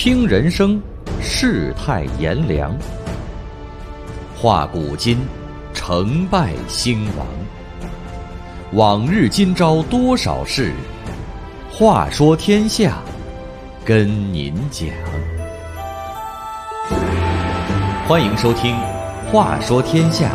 听人生，世态炎凉，话古今，成败兴亡。往日今朝多少事，话说天下，跟您讲。欢迎收听《话说天下》。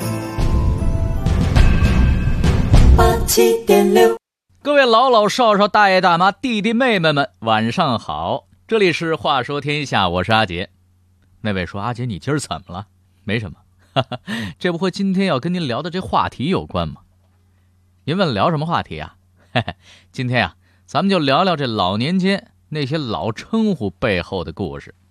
87.6， 各位老老少少、大爷大妈、弟弟妹妹们，晚上好！这里是《话说天下》，我是阿杰。那位说：“阿杰，你今儿怎么了？”没什么，这不和今天要跟您聊的这话题有关吗？您问聊什么话题啊？今天啊，咱们就聊聊这老年间那些老称呼背后的故事。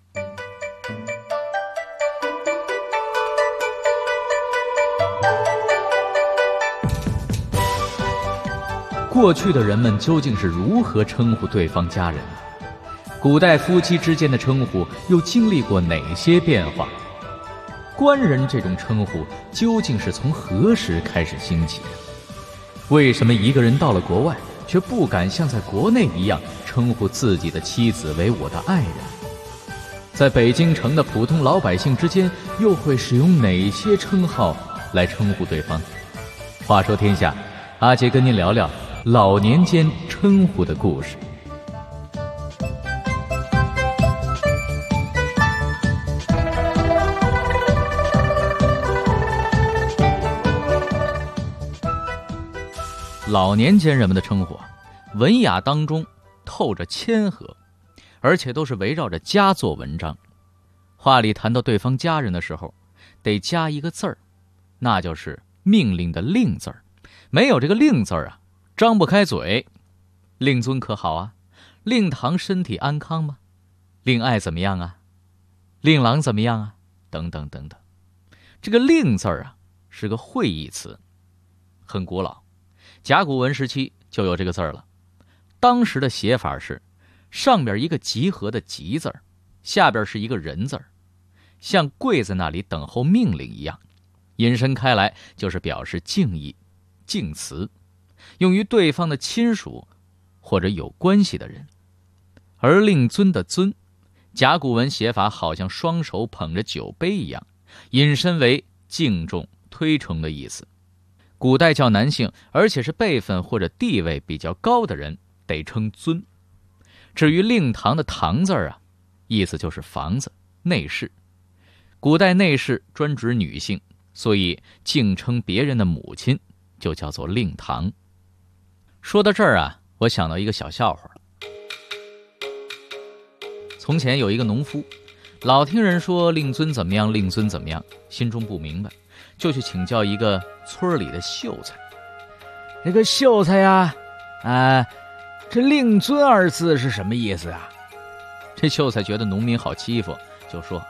过去的人们究竟是如何称呼对方家人的？古代夫妻之间的称呼又经历过哪些变化？官人这种称呼究竟是从何时开始兴起的？为什么一个人到了国外，却不敢像在国内一样称呼自己的妻子为我的爱人？在北京城的普通老百姓之间，又会使用哪些称号来称呼对方？话说天下，阿杰跟您聊聊老年间称呼的故事。老年间人们的称呼文雅当中透着谦和，而且都是围绕着家做文章。话里谈到对方家人的时候，得加一个字儿，那就是命令的令字儿。没有这个令字儿啊，张不开嘴。令尊可好啊？令堂身体安康吗？令爱怎么样啊？令郎怎么样啊？等等等等。这个令字儿啊，是个会意词，很古老。甲骨文时期就有这个字儿了。当时的写法是，上边一个集合的集字儿，下边是一个人字儿，像跪在那里等候命令一样。引申开来就是表示敬意、敬辞，用于对方的亲属或者有关系的人。而令尊的尊，甲骨文写法好像双手捧着酒杯一样，引申为敬重、推崇的意思。古代叫男性，而且是辈分或者地位比较高的人，得称尊。至于令堂的堂字啊，意思就是房子、内室。古代内室专指女性，所以敬称别人的母亲就叫做令堂。说到这儿啊，我想到一个小笑话。从前有一个农夫，老听人说令尊怎么样，令尊怎么样，心中不明白，就去请教一个村里的秀才。这个秀才呀，这令尊二字是什么意思啊？这秀才觉得农民好欺负，就说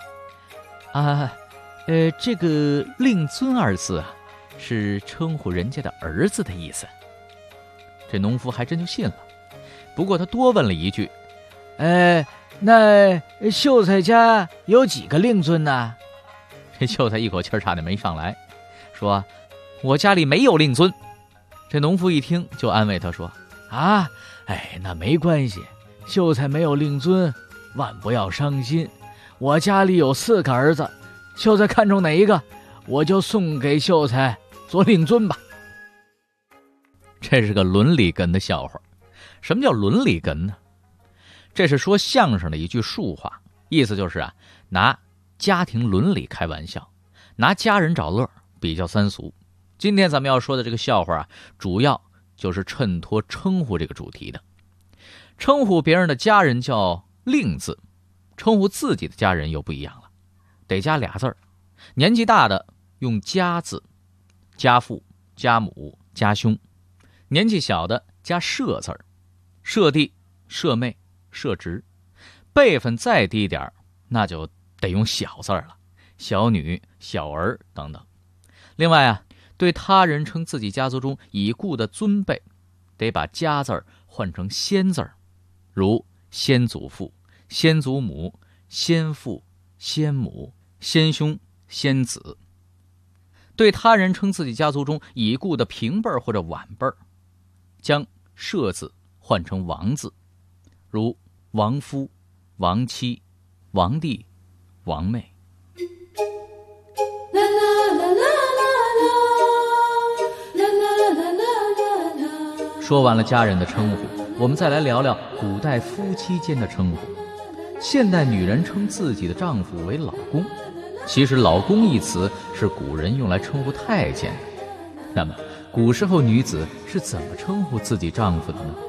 这个令尊二字啊，是称呼人家的儿子的意思。这农夫还真就信了，不过他多问了一句，那秀才家有几个令尊呢？这秀才一口气差点没上来，说我家里没有令尊。这农夫一听就安慰他说那没关系，秀才没有令尊，万不要伤心，我家里有4个儿子，秀才看中哪一个，我就送给秀才做令尊吧。这是个伦理哏的笑话。什么叫伦理哏呢？这是说相声的一句术话，意思就是拿家庭伦理开玩笑，拿家人找乐，比较三俗。今天咱们要说的这个笑话主要就是衬托称呼这个主题的。称呼别人的家人叫令字，称呼自己的家人又不一样了，得加俩字儿。年纪大的用家字，家父、家母、家兄；年纪小的加社字儿，社弟、社妹、社侄。辈分再低点那就得用小字儿了，小女、小儿等等。另外对他人称自己家族中已故的尊辈，得把家字儿换成先字儿，如先祖父、先祖母、先父、先母、先兄、先子。对他人称自己家族中已故的平辈或者晚辈，将社字换成王字，如王夫、 王妻、王弟、王妹。说完了家人的称呼，我们再来聊聊古代夫妻间的称呼。现代女人称自己的丈夫为老公，其实老公一词是古人用来称呼太监的。那么古时候女子是怎么称呼自己丈夫的呢？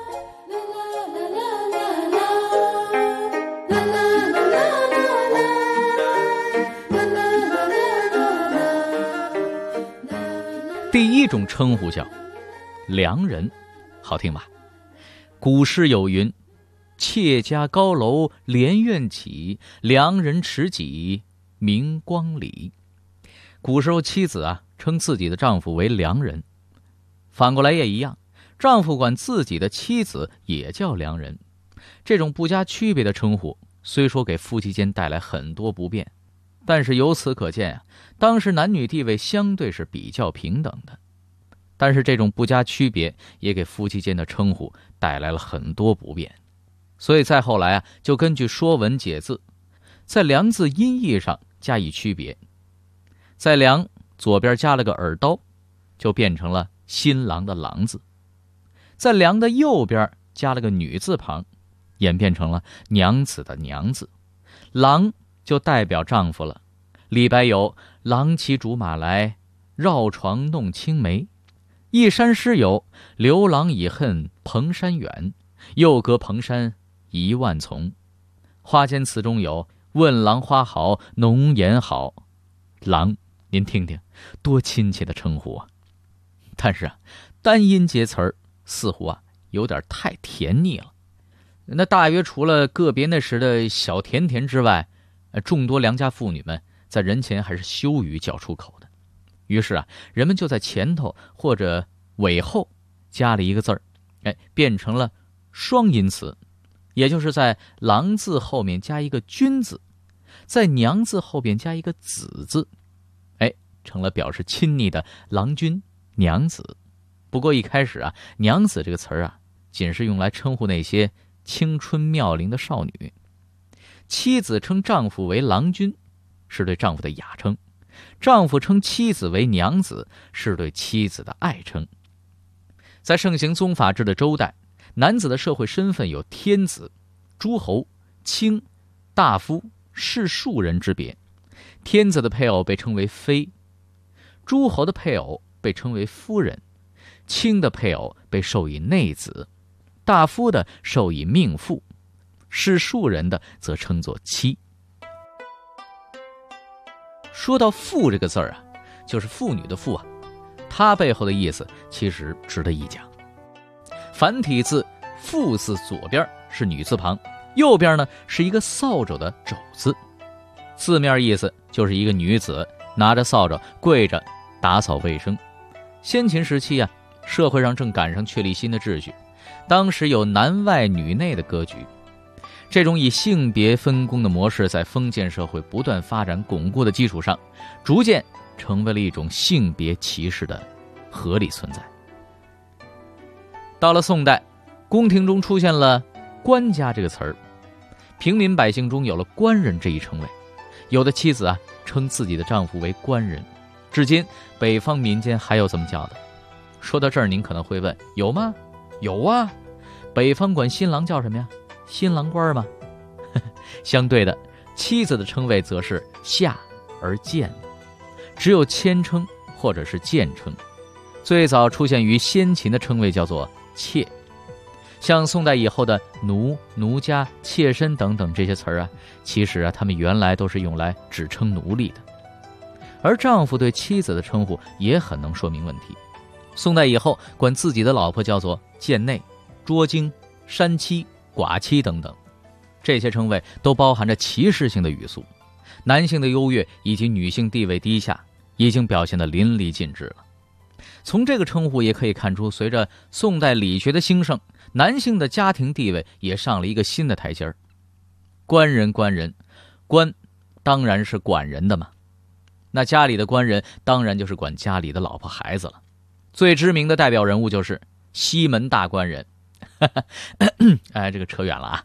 第一种称呼叫良人，好听吧？古诗有云：妾家高楼连苑起，良人持戟明光里。古时候妻子称自己的丈夫为良人，反过来也一样，丈夫管自己的妻子也叫良人。这种不加区别的称呼虽说给夫妻间带来很多不便，但是由此可见当时男女地位相对是比较平等的。但是这种不加区别也给夫妻间的称呼带来了很多不便，所以再后来就根据《说文解字》，在良字音译上加以区别，在良左边加了个耳刀，就变成了新郎的郎字；在良的右边加了个女字旁，演变成了娘子的娘字。郎就代表丈夫了。李白有郎骑竹马来，绕床弄青梅。一山诗有刘郎已恨蓬山远，又隔蓬山一万丛。花间词中有问郎花好，浓颜好。郎，您听听多亲切的称呼啊！但是单音节词儿似乎有点太甜腻了。那大约除了个别那时的小甜甜之外，众多良家妇女们在人前还是羞于叫出口的。于是人们就在前头或者尾后加了一个字儿，变成了双音词，也就是在郎字后面加一个君字，在娘字后边加一个子字，成了表示亲昵的郎君、娘子。不过一开始娘子这个词儿仅是用来称呼那些青春妙龄的少女。妻子称丈夫为郎君，是对丈夫的雅称；丈夫称妻子为娘子，是对妻子的爱称。在盛行宗法制的周代，男子的社会身份有天子、诸侯、卿、大夫、士庶人之别。天子的配偶被称为妃，诸侯的配偶被称为夫人，卿的配偶被授以内子，大夫的授以命妇，士庶人的则称作妻。说到妇这个字儿就是妇女的妇它背后的意思其实值得一讲。繁体字妇字左边是女字旁，右边呢是一个扫帚的帚字，字面意思就是一个女子拿着扫帚跪着打扫卫生。先秦时期社会上正赶上确立新的秩序，当时有男外女内的格局。这种以性别分工的模式在封建社会不断发展巩固的基础上，逐渐成为了一种性别歧视的合理存在。到了宋代，宫廷中出现了官家这个词儿，平民百姓中有了官人这一称谓。有的妻子称自己的丈夫为官人，至今北方民间还有这么叫的。说到这儿您可能会问，有吗？有啊，北方管新郎叫什么呀？新郎官吗？相对的，妻子的称谓则是下而贱，只有谦称或者是贱称。最早出现于先秦的称谓叫做妾。像宋代以后的奴、奴家、妾身等等这些词儿其实他们原来都是用来指称奴隶的。而丈夫对妻子的称呼也很能说明问题。宋代以后管自己的老婆叫做贱内、捉精、山妻、寡妻等等，这些称谓都包含着歧视性的语素，男性的优越以及女性地位低下已经表现得淋漓尽致了。从这个称呼也可以看出，随着宋代理学的兴盛，男性的家庭地位也上了一个新的台阶儿。官人，官当然是管人的嘛，那家里的官人当然就是管家里的老婆孩子了。最知名的代表人物就是西门大官人。这个扯远了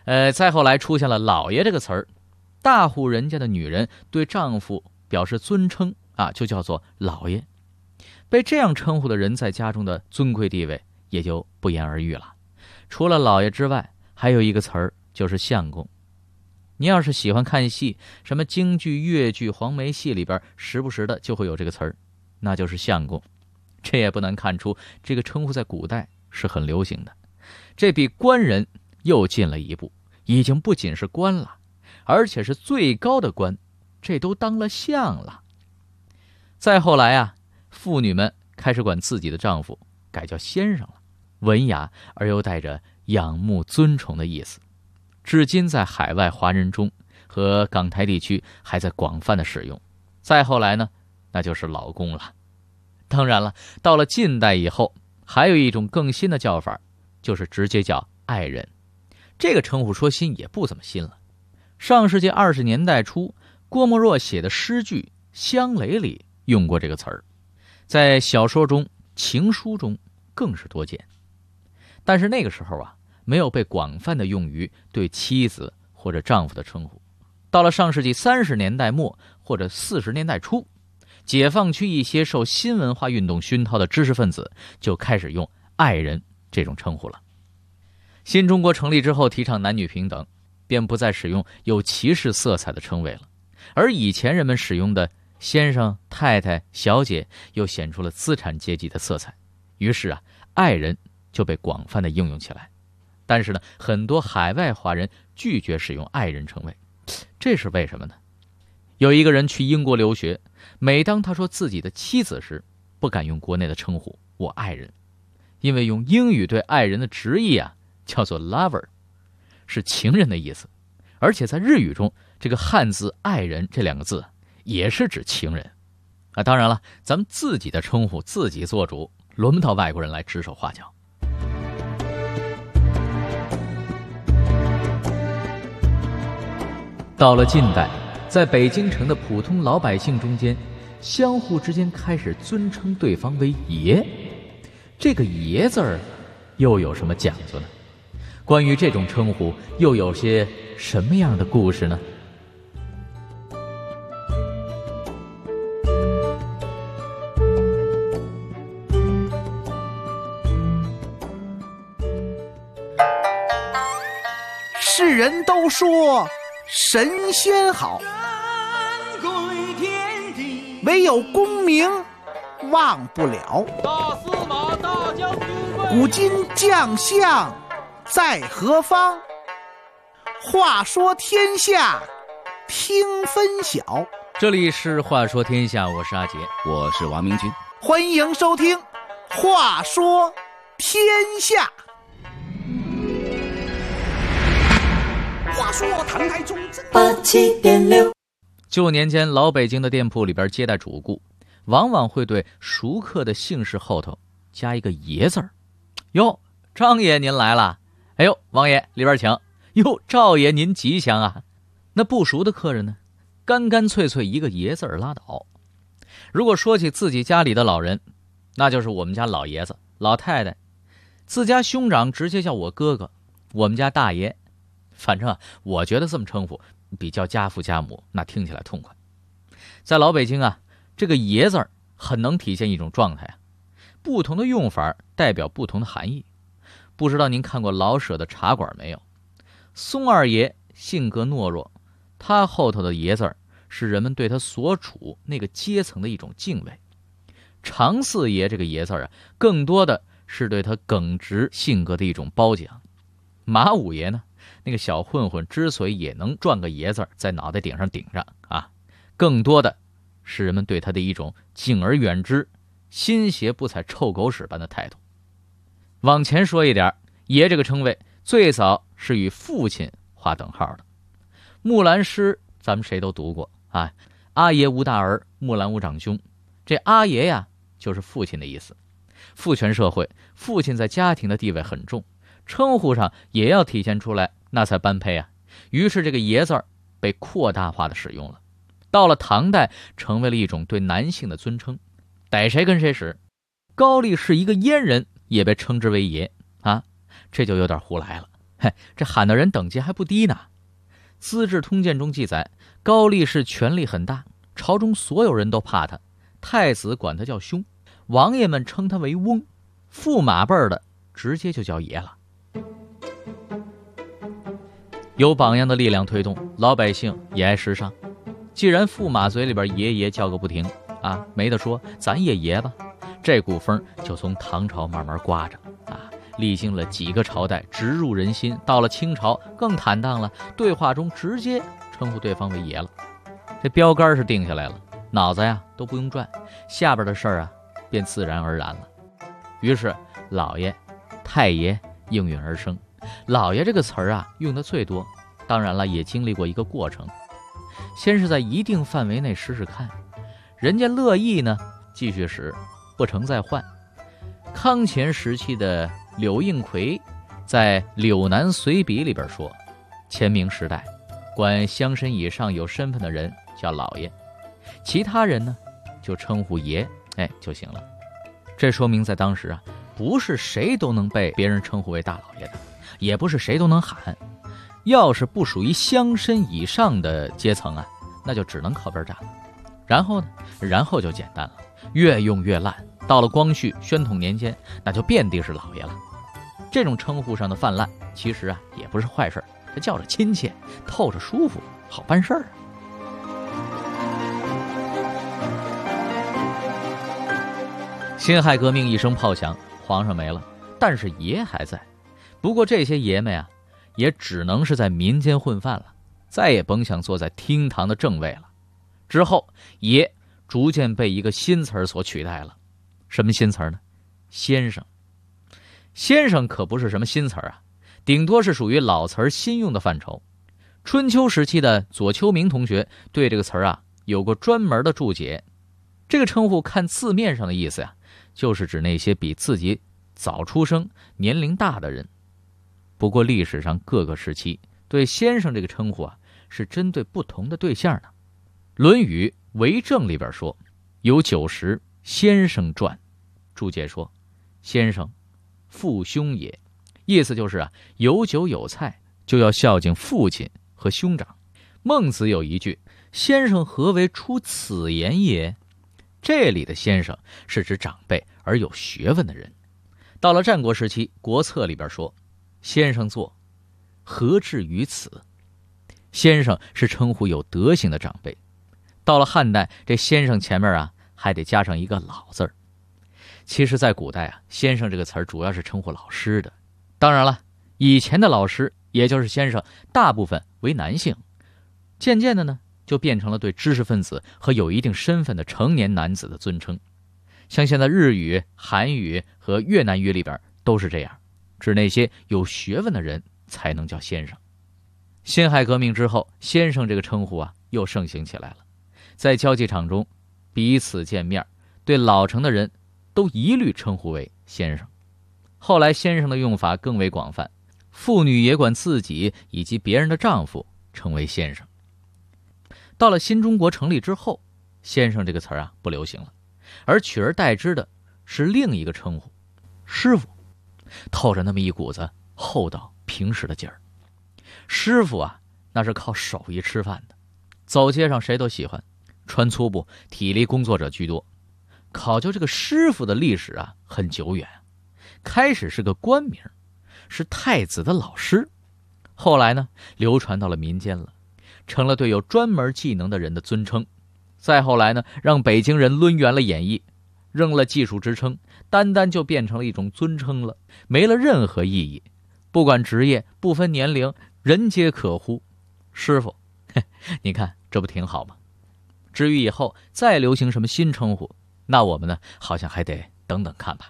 再后来出现了老爷这个词儿，大户人家的女人对丈夫表示尊称啊，就叫做老爷。被这样称呼的人在家中的尊贵地位也就不言而喻了。除了老爷之外，还有一个词儿就是相公。你要是喜欢看戏，什么京剧、越剧、黄梅戏里边时不时的就会有这个词儿，那就是相公。这也不难看出，这个称呼在古代是很流行的。这比官人又进了一步，已经不仅是官了，而且是最高的官，这都当了相了。再后来啊，妇女们开始管自己的丈夫改叫先生了，文雅而又带着仰慕尊崇的意思。至今在海外华人中和港台地区还在广泛的使用。再后来呢，那就是老公了。当然了，到了近代以后，还有一种更新的叫法，就是直接叫爱人。这个称呼说新也不怎么新了。上世纪20年代初，郭沫若写的诗句《香雷》里用过这个词儿，在小说中、情书中更是多见。但是那个时候啊，没有被广泛的用于对妻子或者丈夫的称呼。到了上世纪30年代末或者40年代初，解放区一些受新文化运动熏陶的知识分子就开始用爱人这种称呼了。新中国成立之后，提倡男女平等，便不再使用有歧视色彩的称谓了。而以前人们使用的先生、太太、小姐又显出了资产阶级的色彩，于是啊，爱人就被广泛的应用起来。但是呢，很多海外华人拒绝使用爱人称谓，这是为什么呢？有一个人去英国留学，每当他说自己的妻子时，不敢用国内的称呼我爱人，因为用英语对爱人的直译啊，叫做 lover， 是情人的意思。而且在日语中，这个汉字爱人这两个字也是指情人啊。当然了，咱们自己的称呼自己做主，轮不到外国人来指手画脚。到了近代，在北京城的普通老百姓中间，相互之间开始尊称对方为爷。这个爷字儿又有什么讲究呢？关于这种称呼又有些什么样的故事呢？ 世人都说神仙好，唯有功名忘不了。 大司马大将军古今将相在何方？话说天下听分晓。 这里是话说天下，我是阿杰， 我是王明军， 欢迎收听话说天下。话说唐太宗 87.6。 旧年间，老北京的店铺里边接待主顾，往往会对熟客的姓氏后头加一个爷字儿。哟，张爷您来了。哎呦，王爷里边请。哟，赵爷您吉祥啊。那不熟的客人呢，干干脆脆一个爷字儿拉倒。如果说起自己家里的老人，那就是我们家老爷子、老太太。自家兄长直接叫我哥哥，我们家大爷。反正啊，我觉得这么称呼比较家父家母那听起来痛快。在老北京啊，这个爷字儿很能体现一种状态啊，不同的用法代表不同的含义。不知道您看过老舍的茶馆没有？松二爷性格懦弱，他后头的爷字儿是人们对他所处那个阶层的一种敬畏。常四爷这个爷字儿啊，更多的是对他耿直性格的一种褒奖。马五爷呢，那个小混混之所以也能赚个爷字在脑袋顶上顶上啊，更多的是人们对他的一种敬而远之、新鞋不踩臭狗屎般的态度。往前说一点，爷这个称谓最早是与父亲划等号的。木兰诗咱们谁都读过啊，阿爷无大儿，木兰无长兄。这阿爷呀，就是父亲的意思。父权社会，父亲在家庭的地位很重，称呼上也要体现出来，那才般配啊。于是这个爷字儿被扩大化的使用了。到了唐代，成为了一种对男性的尊称，逮谁跟谁使。高力士一个阉人也被称之为爷啊，这就有点胡来了。 这喊的人等级还不低呢。《资治通鉴》中记载，高力士权力很大，朝中所有人都怕他，太子管他叫兄，王爷们称他为翁，驸马辈的直接就叫爷了。有榜样的力量推动，老百姓也爱时尚。既然驸马嘴里边爷爷叫个不停啊，没得说，咱也爷吧。这股风就从唐朝慢慢刮着啊，历经了几个朝代，直入人心。到了清朝更坦荡了，对话中直接称呼对方为爷了。这标杆是定下来了，脑子呀都不用转，下边的事儿啊便自然而然了。于是老爷、太爷应运而生。老爷这个词儿啊用的最多，当然了，也经历过一个过程。先是在一定范围内试试看，人家乐意呢继续使，不成再换。康乾时期的柳应奎在《柳南随笔》里边说，乾明时代管乡绅以上有身份的人叫老爷，其他人呢就称呼爷就行了。这说明在当时啊，不是谁都能被别人称呼为大老爷的，也不是谁都能喊。要是不属于乡绅以上的阶层啊，那就只能靠边站了。然后就简单了，越用越烂。到了光绪、宣统年间，那就遍地是老爷了。这种称呼上的泛滥，其实啊也不是坏事，它叫着亲切，透着舒服，好办事儿。辛亥革命一声炮响，皇上没了，但是爷还在。不过这些爷们啊，也只能是在民间混饭了，再也甭想坐在厅堂的正位了。之后爷逐渐被一个新词儿所取代了。什么新词儿呢？先生。先生可不是什么新词儿啊，顶多是属于老词儿新用的范畴。春秋时期的左丘明同学对这个词儿啊有过专门的注解。这个称呼看字面上的意思呀，就是指那些比自己早出生、年龄大的人。不过历史上各个时期对先生这个称呼啊，是针对不同的对象的。《论语为政》里边说，有90先生传，注解说，先生父兄也，意思就是啊，有酒有菜就要孝敬父亲和兄长。孟子有一句，先生何为出此言也？这里的先生是指长辈而有学问的人。到了战国时期，国策里边说，先生坐，何至于此？先生是称呼有德行的长辈。到了汉代，这先生前面啊还得加上一个老字儿。其实在古代啊，先生这个词儿主要是称呼老师的。当然了，以前的老师也就是先生大部分为男性，渐渐的呢就变成了对知识分子和有一定身份的成年男子的尊称。像现在日语、韩语和越南语里边都是这样，指那些有学问的人才能叫先生。辛亥革命之后，先生这个称呼啊又盛行起来了。在交际场中，彼此见面，对老成的人都一律称呼为先生。后来先生的用法更为广泛，妇女也管自己以及别人的丈夫称为先生。到了新中国成立之后，先生这个词儿啊不流行了，而取而代之的是另一个称呼，师傅，透着那么一股子厚道平实的劲儿。师傅啊，那是靠手艺吃饭的，走街上谁都喜欢，穿粗布、体力工作者居多。考究这个师傅的历史啊很久远，开始是个官名，是太子的老师，后来呢流传到了民间了，成了对有专门技能的人的尊称。再后来呢，让北京人抡圆了演绎，扔了技术职称，单单就变成了一种尊称了，没了任何意义。不管职业，不分年龄，人皆可呼师傅。你看这不挺好吗？至于以后再流行什么新称呼，那我们呢好像还得等等看吧。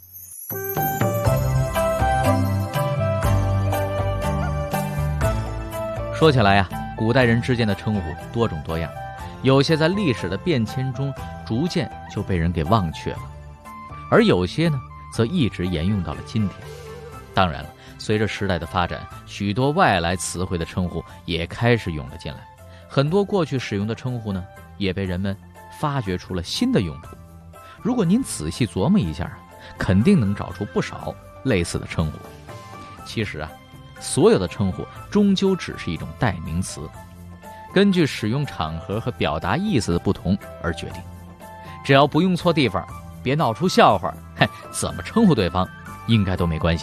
说起来呀，古代人之间的称呼多种多样，有些在历史的变迁中逐渐就被人给忘却了，而有些呢则一直沿用到了今天。当然了，随着时代的发展，许多外来词汇的称呼也开始涌了进来，很多过去使用的称呼呢也被人们发掘出了新的用途。如果您仔细琢磨一下，肯定能找出不少类似的称呼。其实啊， 所有的称呼终究只是一种代名词，根据使用场合和表达意思的不同而决定。只要不用错地方，别闹出笑话，怎么称呼对方应该都没关系。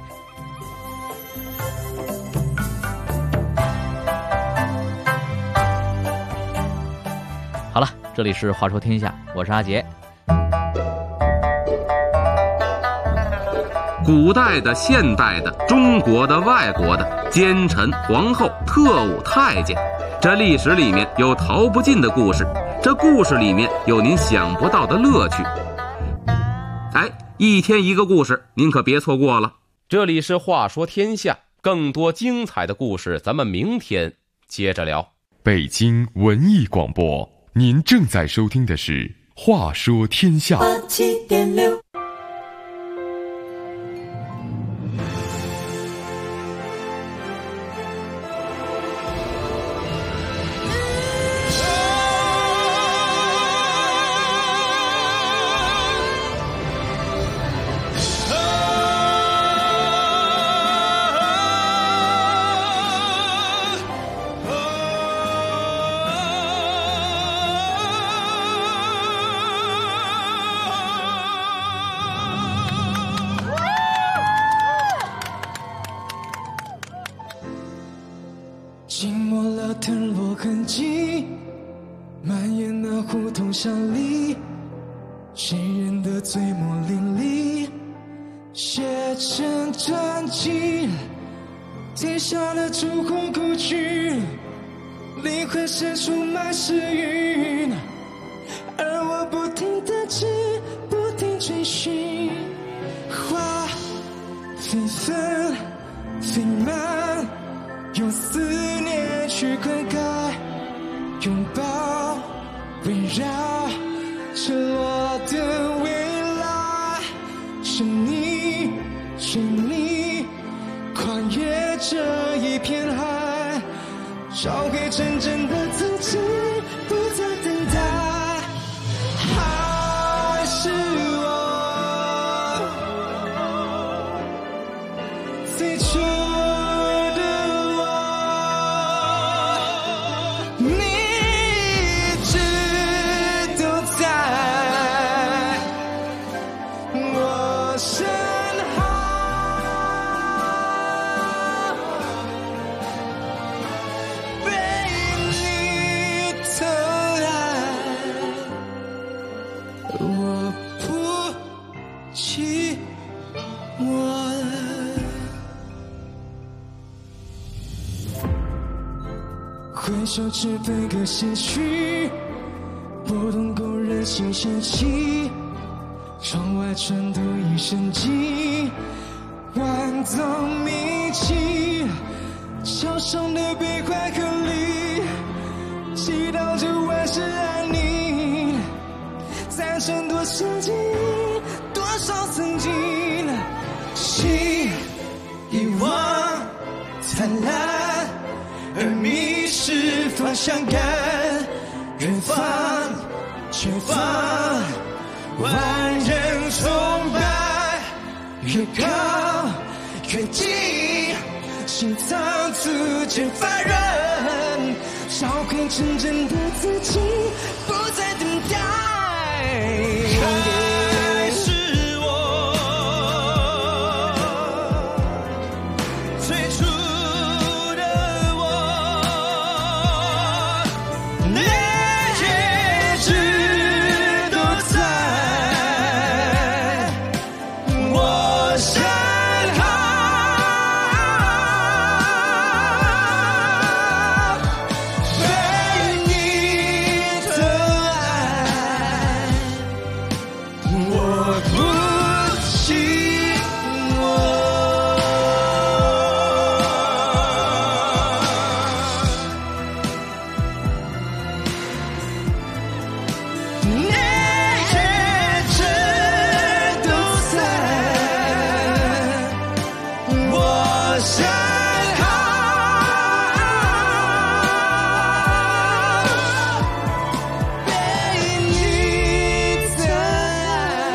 好了，这里是话说天下，我是阿杰。 古代的、现代的、中国的、外国的，奸臣、皇后、特务、太监，这历史里面有逃不尽的故事，这故事里面有您想不到的乐趣。一天一个故事，您可别错过了。 这里是话说天下，更多精彩的故事咱们明天接着聊。 北京文艺广播，您正在收听的是话说天下。 87.6 寂寞了腾落痕迹，蔓延那胡同巷里，谁人的嘴墨淋漓，写成传奇，贴上了朱红故居，灵魂深处满是云，而我不停地追，不停追寻，花飞纷飞满，用思念去灌溉，拥抱围绕沉落的未来，是你是你跨越这一片海，找回真正的自己，不再等待，还是我最初回首只分个先去，不懂勾人心弦起，窗外传读一声寂，万藏迷迹，桥上的悲欢和离，祈祷着万事安宁，赞成多少记忆，多少曾经，心遗忘灿烂，而迷失方向感，远方前方万人崇拜，越靠越近，心脏逐渐发软，找回真正的自己，不再等待，还是我最初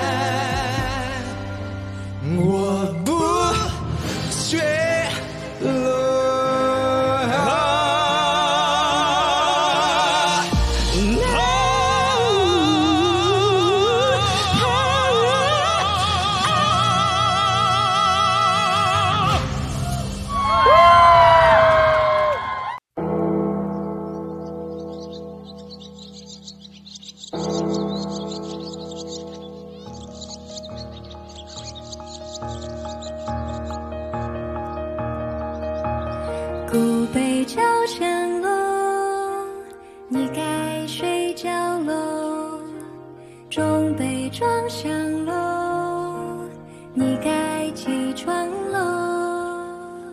我不觉古北朝香楼，你该睡觉喽。中北庄香楼，你该起床喽。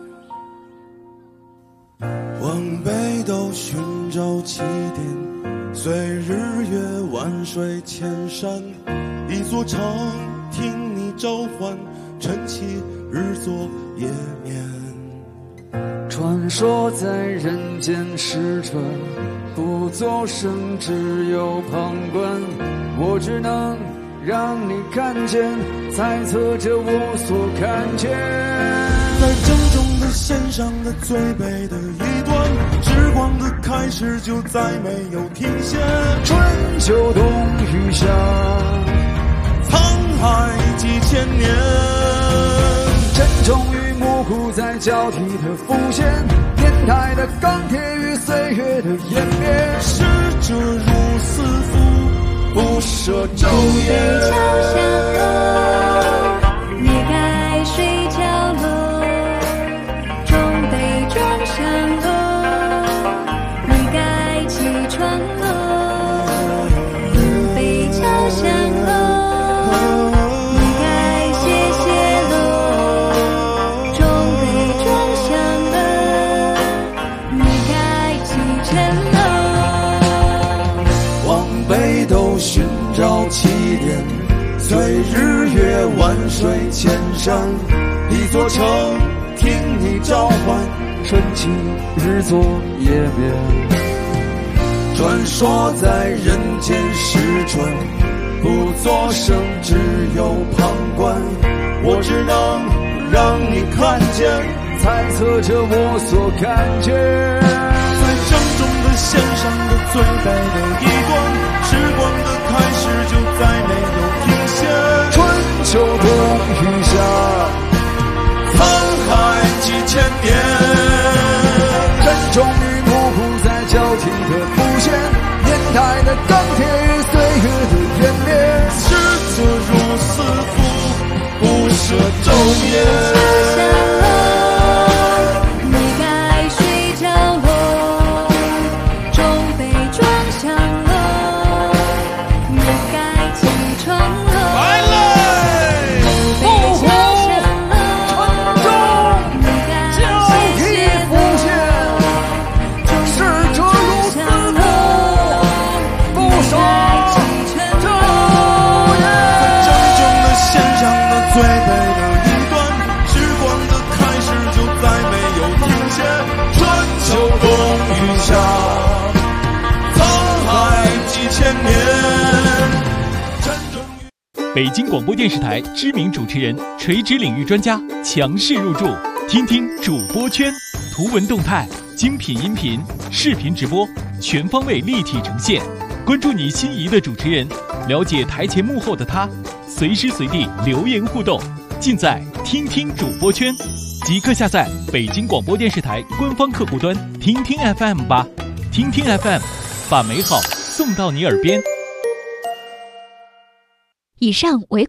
往北斗寻找起点，随日月万水千山，一座城听你召唤，晨起日作夜眠。 传说在人间逝者，不作声，只有旁观。我只能让你看见，猜测着我所看见。 在正中的线上的最北的一端，时光的开始就再没有停歇。 春秋冬雨夏， 沧海几千年， 沉重与模糊在交替的浮现，年代的钢铁与岁月的湮灭。 逝者如斯夫，不舍昼夜。 朝香楼，你该睡觉喽。中北庄香楼，你该起床喽。古北朝香楼，你该歇歇喽。中北庄香楼，你该启程喽。 往北斗寻找起点，随日月万水千山，一座城听你召唤， 春起日作夜眠。 传说在人间逝春，不作声，只有旁观。我只能让你看见， 猜测着我所看见。 在正中的线上的最北的一端，时光的开始就再没有停歇。 春秋冬雨夏， 沧海几千年， 沉重与模糊在交替的浮现，年代的钢铁与岁月的湮灭。 逝者如斯夫，不舍昼夜。 北京广播电视台知名主持人、垂直领域专家强势入驻，听听主播圈，图文动态、精品音频、视频直播，全方位立体呈现。关注你心仪的主持人，了解台前幕后的他，随时随地留言互动，尽在听听主播圈。即刻下载北京广播电视台官方客户端听听 FM 吧，听听 FM， 把美好送到你耳边。 以上为